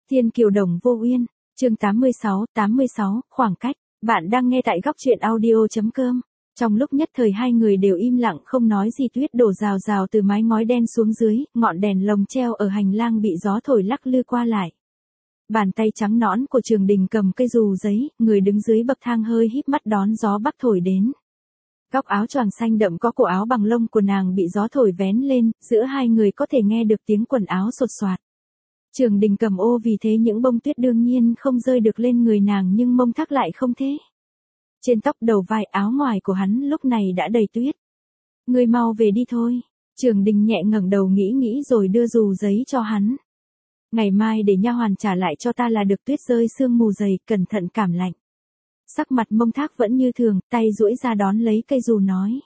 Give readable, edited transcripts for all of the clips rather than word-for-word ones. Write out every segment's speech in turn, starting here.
Thiên kiều đồng vô uyên, chương 86, khoảng cách. Bạn đang nghe tại góc truyện audio.com. Trong lúc nhất thời hai người đều im lặng không nói gì, tuyết đổ rào rào từ mái ngói đen xuống dưới, ngọn đèn lồng treo ở hành lang bị gió thổi lắc lư qua lại. Bàn tay trắng nõn của Trường Đình cầm cây dù giấy, người đứng dưới bậc thang hơi híp mắt đón gió bắc thổi đến. Góc áo choàng xanh đậm có cổ áo bằng lông của nàng bị gió thổi vén lên, giữa hai người có thể nghe được tiếng quần áo xột xoạt. Trường Đình cầm ô vì thế những bông tuyết đương nhiên không rơi được lên người nàng, nhưng mông thác lại không thế. Trên tóc đầu vai áo ngoài của hắn lúc này đã đầy tuyết. Ngươi mau về đi thôi. Trường Đình nhẹ ngẩng đầu nghĩ rồi đưa dù giấy cho hắn. Ngày mai để nha hoàn trả lại cho ta là được, tuyết rơi sương mù dày, cẩn thận cảm lạnh. Sắc mặt mông thác vẫn như thường, tay duỗi ra đón lấy cây dù nói.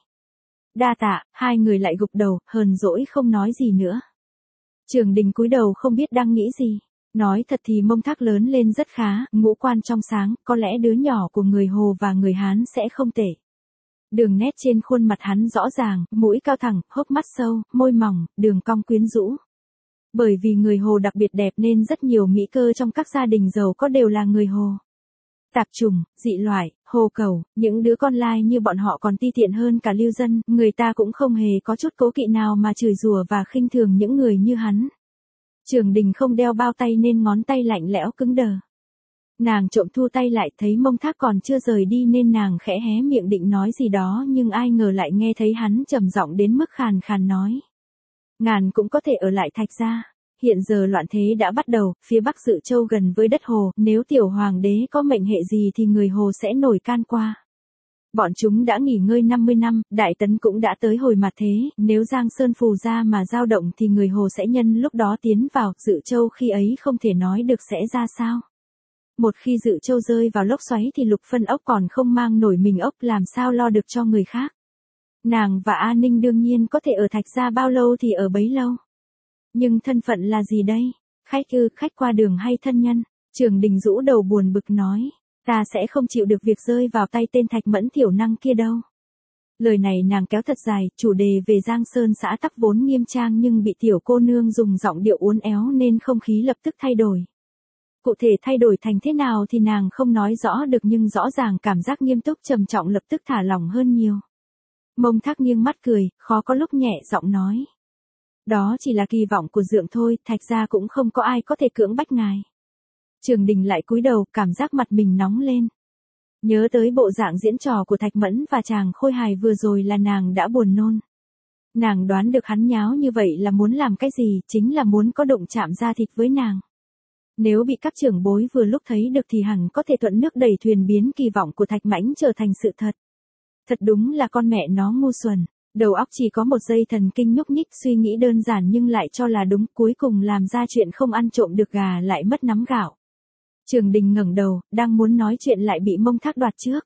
Đa tạ, hai người lại gục đầu, hờn dỗi không nói gì nữa. Trường Đình cúi đầu không biết đang nghĩ gì. Nói thật thì mông thác lớn lên rất khá, ngũ quan trong sáng, có lẽ đứa nhỏ của người Hồ và người Hán sẽ không tệ. Đường nét trên khuôn mặt hắn rõ ràng, mũi cao thẳng, hốc mắt sâu, môi mỏng, đường cong quyến rũ. Bởi vì người Hồ đặc biệt đẹp nên rất nhiều mỹ cơ trong các gia đình giàu có đều là người Hồ. Tạp trùng, dị loại, hồ cầu, những đứa con lai như bọn họ còn ti tiện hơn cả lưu dân, người ta cũng không hề có chút cố kỵ nào mà chửi rủa và khinh thường những người như hắn. Trường Đình không đeo bao tay nên ngón tay lạnh lẽo cứng đờ. Nàng trộm thu tay lại, thấy mông thác còn chưa rời đi nên nàng khẽ hé miệng định nói gì đó, nhưng ai ngờ lại nghe thấy hắn trầm giọng đến mức khàn khàn nói. Ngàn cũng có thể ở lại Thạch gia. Hiện giờ loạn thế đã bắt đầu, phía Bắc Dự Châu gần với đất Hồ, nếu tiểu hoàng đế có mệnh hệ gì thì người Hồ sẽ nổi can qua. Bọn chúng đã nghỉ ngơi 50 năm, Đại Tấn cũng đã tới hồi mặt thế, nếu Giang Sơn phù ra mà dao động thì người Hồ sẽ nhân lúc đó tiến vào, Dự Châu khi ấy không thể nói được sẽ ra sao. Một khi Dự Châu rơi vào lốc xoáy thì Lục Phân ốc còn không mang nổi mình ốc, làm sao lo được cho người khác. Nàng và A Ninh đương nhiên có thể ở Thạch gia bao lâu thì ở bấy lâu. Nhưng thân phận là gì đây? Khách ư, khách qua đường hay thân nhân? Trường Đình rũ đầu buồn bực nói. Ta sẽ không chịu được việc rơi vào tay tên Thạch Mẫn thiểu năng kia đâu. Lời này nàng kéo thật dài, chủ đề về Giang Sơn xã tắc vốn nghiêm trang nhưng bị tiểu cô nương dùng giọng điệu uốn éo nên không khí lập tức thay đổi. Cụ thể thay đổi thành thế nào thì nàng không nói rõ được, nhưng rõ ràng cảm giác nghiêm túc trầm trọng lập tức thả lỏng hơn nhiều. Mông Thác nghiêng mắt cười, khó có lúc nhẹ giọng nói. Đó chỉ là kỳ vọng của Dượng thôi, Thạch gia cũng không có ai có thể cưỡng bách ngài. Trường Đình lại cúi đầu, cảm giác mặt mình nóng lên. Nhớ tới bộ dạng diễn trò của Thạch Mẫn và chàng khôi hài vừa rồi là nàng đã buồn nôn. Nàng đoán được hắn nháo như vậy là muốn làm cái gì, chính là muốn có đụng chạm da thịt với nàng. Nếu bị các trưởng bối vừa lúc thấy được thì hẳn có thể thuận nước đẩy thuyền, biến kỳ vọng của Thạch Mãnh trở thành sự thật. Thật đúng là con mẹ nó ngu xuẩn. Đầu óc chỉ có một dây thần kinh nhúc nhích, suy nghĩ đơn giản nhưng lại cho là đúng, cuối cùng làm ra chuyện không ăn trộm được gà lại mất nắm gạo. Trường Đình ngẩng đầu, đang muốn nói chuyện lại bị mông thác đoạt trước.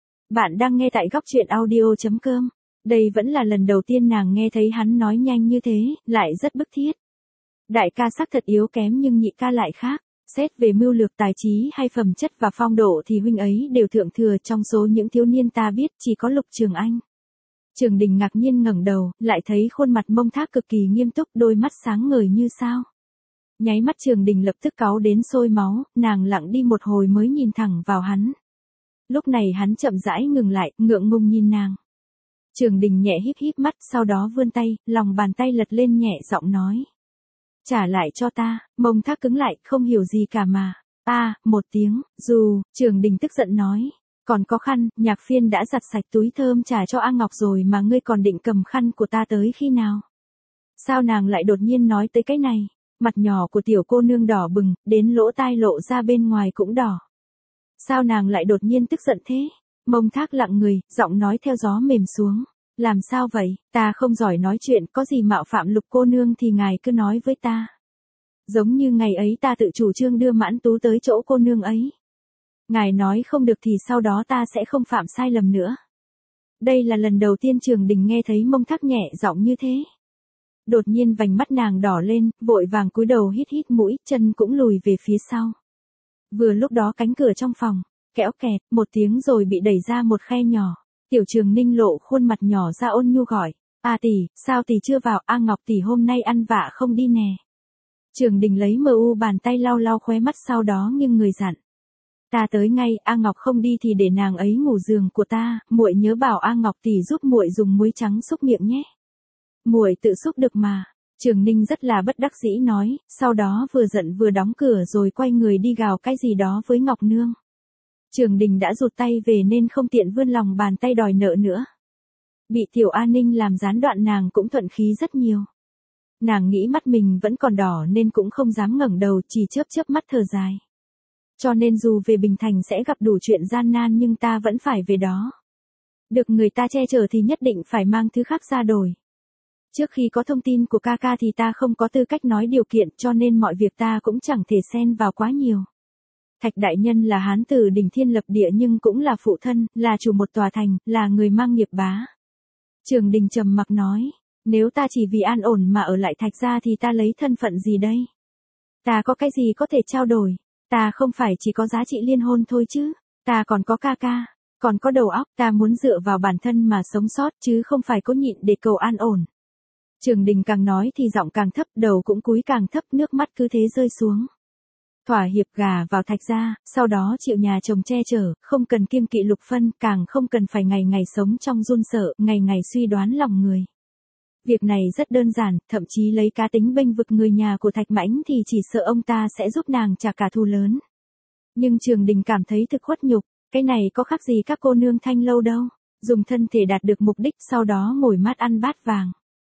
Bạn đang nghe tại góc truyện audio.com. Đây vẫn là lần đầu tiên nàng nghe thấy hắn nói nhanh như thế, lại rất bức thiết. Đại ca xác thật yếu kém nhưng nhị ca lại khác. Xét về mưu lược, tài trí hay phẩm chất và phong độ thì huynh ấy đều thượng thừa, trong số những thiếu niên ta biết chỉ có Lục Trường Anh. Trường Đình ngạc nhiên ngẩng đầu, lại thấy khuôn mặt mông thác cực kỳ nghiêm túc, đôi mắt sáng ngời như sao. Nháy mắt Trường Đình lập tức cáu đến sôi máu, nàng lặng đi một hồi mới nhìn thẳng vào hắn. Lúc này hắn chậm rãi ngừng lại, ngượng ngùng nhìn nàng. Trường Đình nhẹ híp híp mắt, sau đó vươn tay, lòng bàn tay lật lên nhẹ giọng nói. Trả lại cho ta. Mông thác cứng lại, không hiểu gì cả mà. Một tiếng, dù, Trường Đình tức giận nói. Còn có khăn, Nhạc Phiên đã giặt sạch túi thơm trả cho A Ngọc rồi mà ngươi còn định cầm khăn của ta tới khi nào? Sao nàng lại đột nhiên nói tới cái này? Mặt nhỏ của tiểu cô nương đỏ bừng, đến lỗ tai lộ ra bên ngoài cũng đỏ. Sao nàng lại đột nhiên tức giận thế? Mông thác lặng người, giọng nói theo gió mềm xuống. Làm sao vậy? Ta không giỏi nói chuyện, có gì mạo phạm Lục cô nương thì ngài cứ nói với ta. Giống như ngày ấy ta tự chủ trương đưa Mãn Tú tới chỗ cô nương ấy. Ngài nói không được thì sau đó ta sẽ không phạm sai lầm nữa. Đây là lần đầu tiên Trường Đình nghe thấy mông thác nhẹ giọng như thế. Đột nhiên vành mắt nàng đỏ lên, vội vàng cúi đầu hít hít mũi, chân cũng lùi về phía sau. Vừa lúc đó cánh cửa trong phòng, kéo kẹt, một tiếng rồi bị đẩy ra một khe nhỏ. Tiểu Trường Ninh lộ khuôn mặt nhỏ ra ôn nhu gọi. Tỷ, sao tỷ chưa vào? A Ngọc tỷ hôm nay ăn vạ không đi nè. Trường Đình lấy bàn tay lau lau khóe mắt sau đó nghiêng người dặn. Ta tới ngay, A Ngọc không đi thì để nàng ấy ngủ giường của ta, muội nhớ bảo A Ngọc tỷ giúp muội dùng muối trắng xúc miệng nhé. Muội tự xúc được mà. Trường Ninh rất là bất đắc dĩ nói, sau đó vừa giận vừa đóng cửa rồi quay người đi gào cái gì đó với Ngọc Nương. Trường Đình đã rụt tay về nên không tiện vươn lòng bàn tay đòi nợ nữa. Bị Tiểu A Ninh làm gián đoạn nàng cũng thuận khí rất nhiều. Nàng nghĩ mắt mình vẫn còn đỏ nên cũng không dám ngẩng đầu, chỉ chớp mắt thở dài. Cho nên dù về Bình Thành sẽ gặp đủ chuyện gian nan nhưng ta vẫn phải về đó. Được người ta che chở thì nhất định phải mang thứ khác ra đổi. Trước khi có thông tin của ca ca thì ta không có tư cách nói điều kiện cho nên mọi việc ta cũng chẳng thể xen vào quá nhiều. Thạch đại nhân là hán tử đỉnh thiên lập địa nhưng cũng là phụ thân, là chủ một tòa thành, là người mang nghiệp bá. Trường Đình trầm mặc nói, nếu ta chỉ vì an ổn mà ở lại Thạch gia thì ta lấy thân phận gì đây? Ta có cái gì có thể trao đổi? Ta không phải chỉ có giá trị liên hôn thôi chứ, ta còn có ca ca, còn có đầu óc, ta muốn dựa vào bản thân mà sống sót chứ không phải cố nhịn để cầu an ổn. Trường Đình càng nói thì giọng càng thấp, đầu cũng cúi càng thấp, nước mắt cứ thế rơi xuống. Thỏa hiệp gả vào Thạch gia, sau đó chịu nhà chồng che chở, không cần kiêng kỵ lục phân, càng không cần phải ngày ngày sống trong run sợ, ngày ngày suy đoán lòng người. Việc này rất đơn giản, thậm chí lấy cá tính bênh vực người nhà của Thạch Mãnh thì chỉ sợ ông ta sẽ giúp nàng trả cả thù lớn. Nhưng Trường Đình cảm thấy thực khuất nhục, cái này có khác gì các cô nương thanh lâu đâu, dùng thân thể đạt được mục đích sau đó ngồi mát ăn bát vàng.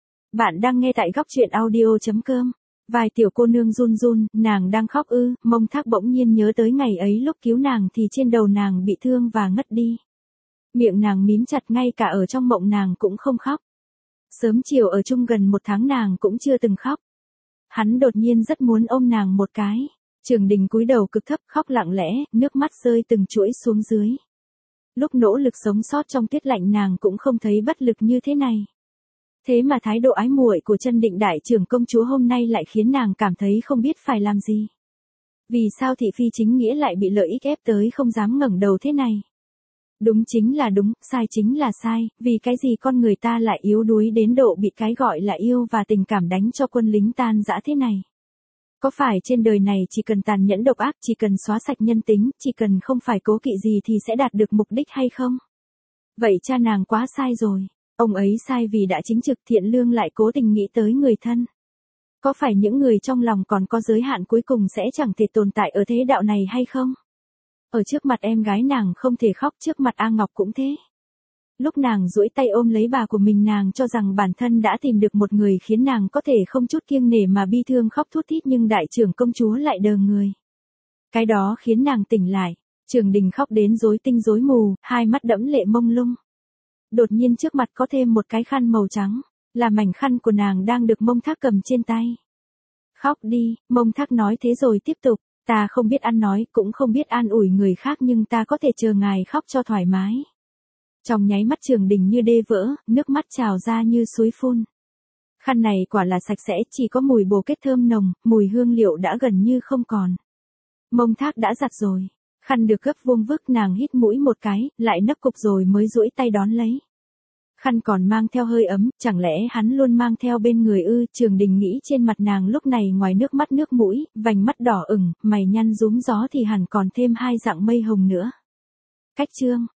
Bạn đang nghe tại góc truyện audio.com. Vài tiểu cô nương run run, nàng đang khóc ư? Mông Thác bỗng nhiên nhớ tới ngày ấy lúc cứu nàng thì trên đầu nàng bị thương và ngất đi. Miệng nàng mím chặt, ngay cả ở trong mộng nàng cũng không khóc. Sớm chiều ở chung gần 1 tháng nàng cũng chưa từng khóc. Hắn đột nhiên rất muốn ôm nàng một cái. Trường Đình cúi đầu cực thấp khóc lặng lẽ, nước mắt rơi từng chuỗi xuống dưới. Lúc nỗ lực sống sót trong tiết lạnh nàng cũng không thấy bất lực như thế này. Thế mà thái độ ái muội của Chân Định đại trưởng công chúa hôm nay lại khiến nàng cảm thấy không biết phải làm gì. Vì sao thị phi chính nghĩa lại bị lợi ích ép tới không dám ngẩng đầu thế này? Đúng chính là đúng, sai chính là sai, vì cái gì con người ta lại yếu đuối đến độ bị cái gọi là yêu và tình cảm đánh cho quân lính tan rã thế này? Có phải trên đời này chỉ cần tàn nhẫn độc ác, chỉ cần xóa sạch nhân tính, chỉ cần không phải cố kỵ gì thì sẽ đạt được mục đích hay không? Vậy cha nàng quá sai rồi. Ông ấy sai vì đã chính trực thiện lương lại cố tình nghĩ tới người thân. Có phải những người trong lòng còn có giới hạn cuối cùng sẽ chẳng thể tồn tại ở thế đạo này hay không? Ở trước mặt em gái nàng không thể khóc, trước mặt A Ngọc cũng thế. Lúc nàng duỗi tay ôm lấy bà của mình nàng cho rằng bản thân đã tìm được một người khiến nàng có thể không chút kiêng nể mà bi thương khóc thút thít, nhưng đại trưởng công chúa lại đờ người. Cái đó khiến nàng tỉnh lại. Trường Đình khóc đến rối tinh rối mù, hai mắt đẫm lệ mông lung. Đột nhiên trước mặt có thêm một cái khăn màu trắng, là mảnh khăn của nàng đang được Mông Thác cầm trên tay. Khóc đi, Mông Thác nói thế rồi tiếp tục, ta không biết ăn nói, cũng không biết an ủi người khác nhưng ta có thể chờ ngài khóc cho thoải mái. Trong nháy mắt Trường Đình như đê vỡ, nước mắt trào ra như suối phun. Khăn này quả là sạch sẽ, chỉ có mùi bồ kết thơm nồng, mùi hương liệu đã gần như không còn. Mông Thác đã giặt rồi. Khăn được gấp vuông vức, nàng hít mũi một cái, lại nấc cục rồi mới duỗi tay đón lấy. Khăn còn mang theo hơi ấm, chẳng lẽ hắn luôn mang theo bên người ư? Trường Đình nghĩ trên mặt nàng lúc này ngoài nước mắt nước mũi, vành mắt đỏ ửng, mày nhăn rúm gió thì hẳn còn thêm 2 dạng mây hồng nữa. Cách chương